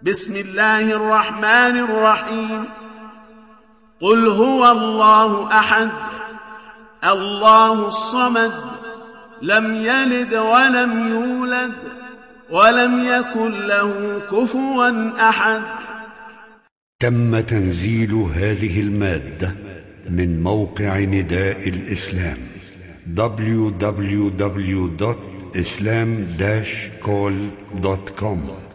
بسم الله الرحمن الرحيم. قل هو الله أحد الله الصمد لم يلد ولم يولد ولم يكن له كفوا أحد. تم تنزيل هذه المادة من موقع نداء الإسلام www.islam-call.com